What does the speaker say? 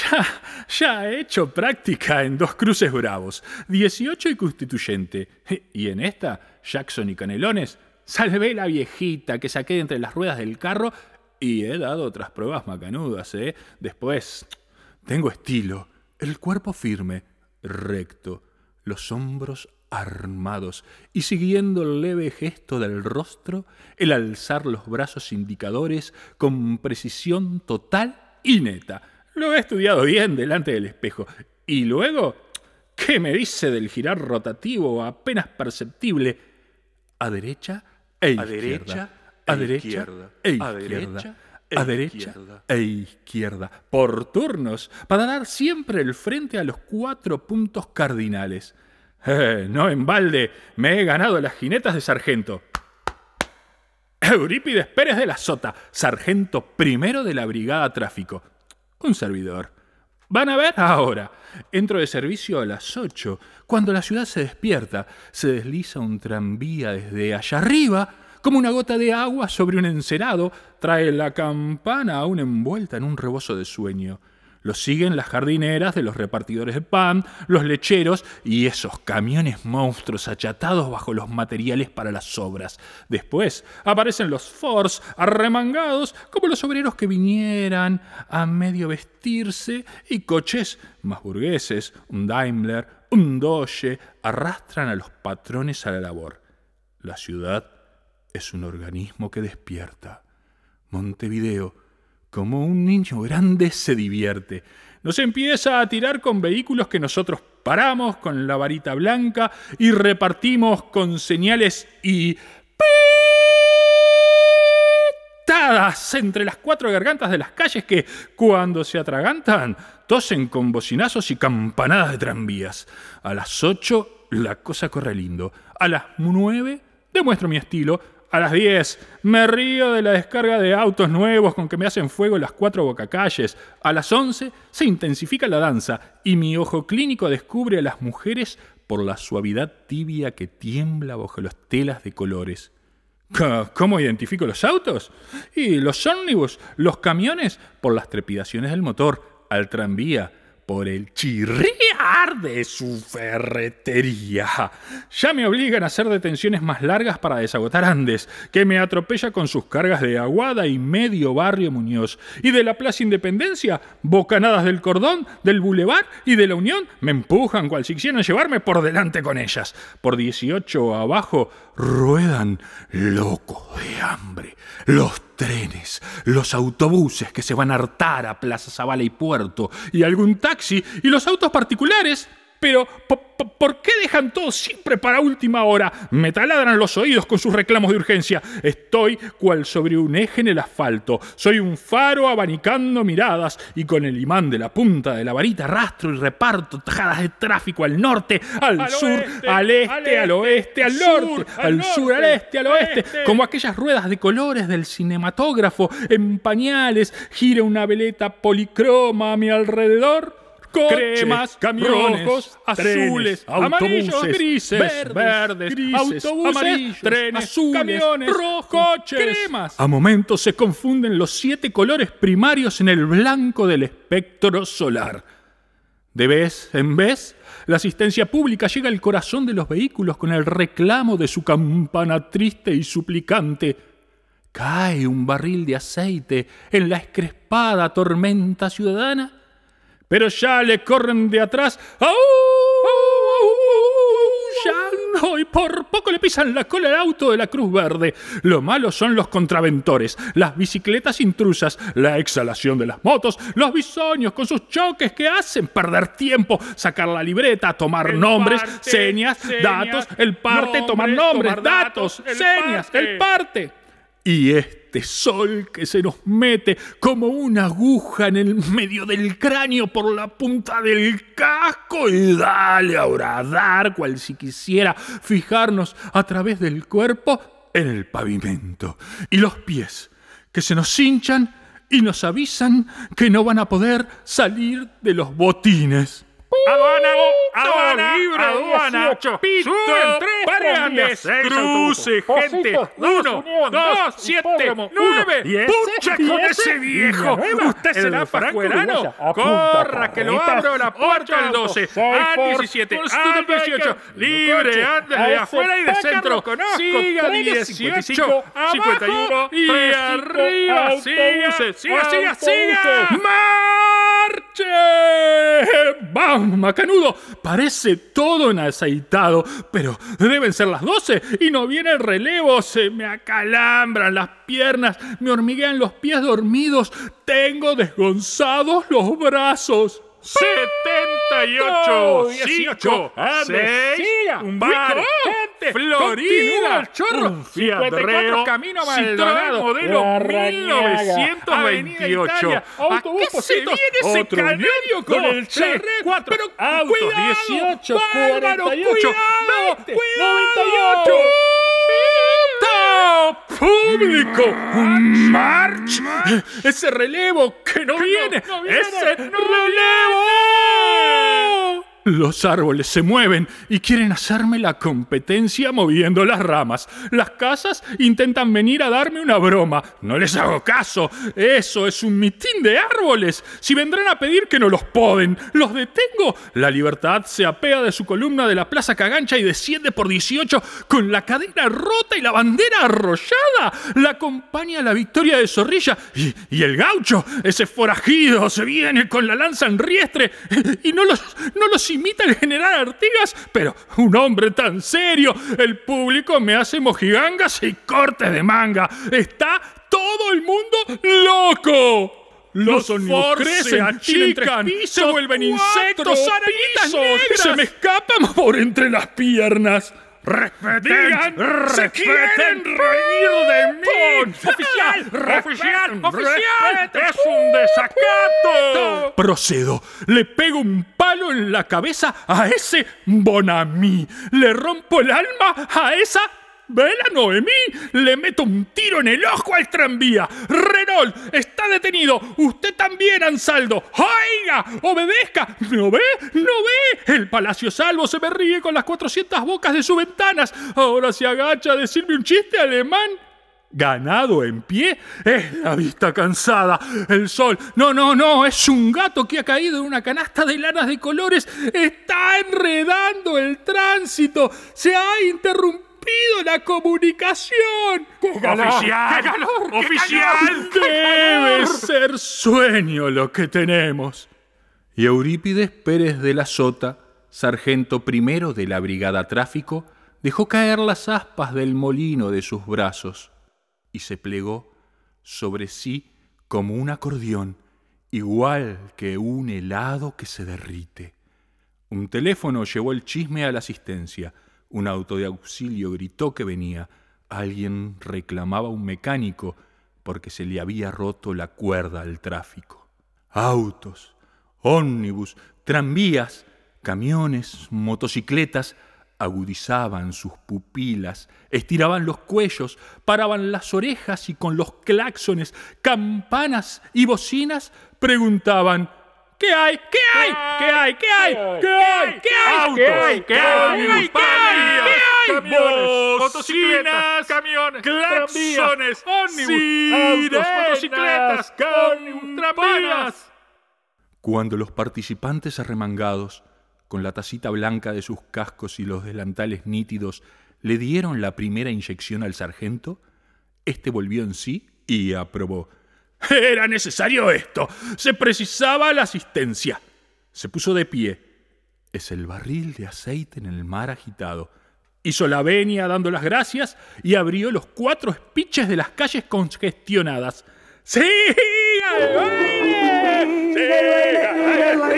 Ya he hecho práctica en 2 cruces bravos, 18 y Constituyente. Y en esta, Jackson y Canelones, salvé la viejita que saqué de entre las ruedas del carro y he dado otras pruebas macanudas, ¿eh? Después, tengo estilo, el cuerpo firme, recto, los hombros armados y siguiendo el leve gesto del rostro, el alzar los brazos indicadores con precisión total y neta. Lo he estudiado bien delante del espejo. Y luego, ¿qué me dice del girar rotativo apenas perceptible a derecha e izquierda? A derecha e izquierda. A derecha e izquierda. Por turnos, para dar siempre el frente a los 4 puntos cardinales. No en balde me he ganado las jinetas de sargento. Eurípides Pérez de la Sota, sargento primero de la Brigada Tráfico. Un servidor. Van a ver ahora. Entro de servicio a las 8. Cuando la ciudad se despierta, se desliza un tranvía desde allá arriba, como una gota de agua sobre un encerado, trae la campana aún envuelta en un rebozo de sueño. Lo siguen las jardineras de los repartidores de pan, los lecheros y esos camiones monstruos achatados bajo los materiales para las obras. Después aparecen los Fords arremangados como los obreros que vinieran a medio vestirse y coches más burgueses, un Daimler, un Dodge, arrastran a los patrones a la labor. La ciudad es un organismo que despierta. Montevideo, como un niño grande, se divierte. Nos empieza a tirar con vehículos que nosotros paramos con la varita blanca y repartimos con señales y pitadas entre las 4 gargantas de las calles que, cuando se atragantan, tosen con bocinazos y campanadas de tranvías. A las 8 la cosa corre lindo. A las 9 demuestro mi estilo. A las 10 me río de la descarga de autos nuevos con que me hacen fuego las 4 bocacalles. A las 11 se intensifica la danza y mi ojo clínico descubre a las mujeres por la suavidad tibia que tiembla bajo las telas de colores. ¿Cómo identifico los autos? Y los ómnibus, los camiones, por las trepidaciones del motor, al tranvía, por el chirriar de su ferretería. Ya me obligan a hacer detenciones más largas para desagotar Andes, que me atropella con sus cargas de Aguada y medio barrio Muñoz. Y de la Plaza Independencia, bocanadas del Cordón, del Boulevard y de la Unión me empujan cual si quisieran llevarme por delante con ellas. Por 18 abajo ruedan locos de hambre los trenes, los autobuses que se van a hartar a Plaza Zavala y Puerto, y algún taxi, y los autos particulares. Pero, ¿por qué dejan todo siempre para última hora? Me taladran los oídos con sus reclamos de urgencia. Estoy cual sobre un eje en el asfalto. Soy un faro abanicando miradas y con el imán de la punta de la varita arrastro y reparto tajadas de tráfico al norte, al sur, oeste, al este, al oeste, al norte, al sur, al este, al oeste. Como aquellas ruedas de colores del cinematógrafo en pañales, gira una veleta policroma a mi alrededor. Cremas, camiones, rojos, azules, amarillos, grises, verdes, autobuses, amarillos, trenes, azules, camiones, rojos, coches, cremas. A momentos se confunden los 7 colores primarios en el blanco del espectro solar. De vez en vez, la asistencia pública llega al corazón de los vehículos con el reclamo de su campana triste y suplicante. Cae un barril de aceite en la escrespada tormenta ciudadana. Pero ya le corren de atrás. ¡Au! ¡Au! Y por poco le pisan la cola al auto de la Cruz Verde. Lo malo son los contraventores, las bicicletas intrusas, la exhalación de las motos, los bisoños con sus choques que hacen perder tiempo, sacar la libreta, tomar nombres, señas, datos, el parte, tomar nombres, datos, señas, el parte. Y este sol que se nos mete como una aguja en el medio del cráneo por la punta del casco y dale a horadar cual si quisiera fijarnos a través del cuerpo en el pavimento. Y los pies que se nos hinchan y nos avisan que no van a poder salir de los botines. aduana, libre, aduana, 18, pito, suben 3 variantes, tranvías, 6 cruce, autobuses, gente, Pocitos, 1, Unión, 2, 2, 7, Hipódromo, 9, 1. pucha con ese viejo, usted será pajuelano, corra que lo abro la puerta al 12, al 17, al 18, libre, anda de afuera y de centro, siga 18, 51 y arriba, siga, ¡marche! ¡Vamos, macanudo! Parece todo enaceitado, pero deben ser las 12 y no viene el relevo. Se me acalambran las piernas, me hormiguean los pies dormidos, tengo desgonzados los brazos. 78, 18, 6, un bar, gente, Florida, el chorro, un Fiat 54 Camino Maldonado, modelo 1928. ¿A qué se viene ese canario con el charret? Pero autos, cuidado, 18, bárbaro, 48, cuidado, 20, cuidado. 98. ¡Público! ¡Un march! ¡Ese relevo que no viene! ¡Ese relevo! Los árboles se mueven y quieren hacerme la competencia moviendo las ramas. Las casas intentan venir a darme una broma. No les hago caso. Eso es un mitín de árboles. Si vendrán a pedir que no los poden, los detengo. La Libertad se apea de su columna de la Plaza Cagancha y desciende por 18 con la cadena rota y la bandera arrollada. La acompaña la victoria de Zorrilla y el gaucho, ese forajido, se viene con la lanza en riestre y no los imita el general Artigas, pero un hombre tan serio. El público me hace mojigangas y cortes de manga. Está todo el mundo loco. Los ómnibus crecen, achican, se vuelven insectos, arañitas negras. Se me escapan por entre las piernas. ¡Respeten! ¡Se quieren reír de mí! ¡Oficial! ¡Es un desacato! Procedo. Le pego un palo en la cabeza a ese Bonamí. Le rompo el alma a esa Bella Noemí. Le meto un tiro en el ojo al tranvía. Renault está detenido. Usted también, Ansaldo. ¡Oiga! ¡Obedezca! ¿No ve? ¿No ve? El Palacio Salvo se me ríe con las 400 bocas de sus ventanas. Ahora se agacha a decirme un chiste alemán. Ganado en pie es la vista cansada. El sol, no, es un gato que ha caído en una canasta de lanas de colores. Está enredando el tránsito. Se ha interrumpido la comunicación. ¡Qué calor! ¡Oficial! ¡Qué calor! ¡Oficial! Debe ser sueño lo que tenemos. Y Eurípides Pérez de la Sota, sargento primero de la Brigada Tráfico, dejó caer las aspas del molino de sus brazos y se plegó sobre sí como un acordeón, igual que un helado que se derrite. Un teléfono llevó el chisme a la asistencia. Un auto de auxilio gritó que venía. Alguien reclamaba a un mecánico porque se le había roto la cuerda al tráfico. Autos, ómnibus, tranvías, camiones, motocicletas agudizaban sus pupilas, estiraban los cuellos, paraban las orejas y con los claxones, campanas y bocinas preguntaban: ¿qué hay? ¿Qué hay? ¿Qué hay? ¿Qué hay? ¿Qué hay? ¿Qué hay? ¿Qué hay? ¿Qué hay? ¿Qué hay? Camiones, motocicletas, camiones, claxones, ómnibus, autos, motocicletas, tranvías. Cuando los participantes arremangados, con la tacita blanca de sus cascos y los delantales nítidos, le dieron la primera inyección al sargento, este volvió en sí y aprobó. Era necesario esto. Se precisaba la asistencia. Se puso de pie. Es el barril de aceite en el mar agitado. Hizo la venia dando las gracias y abrió los 4 espiches de las calles congestionadas. ¡Siga! ¡Siga!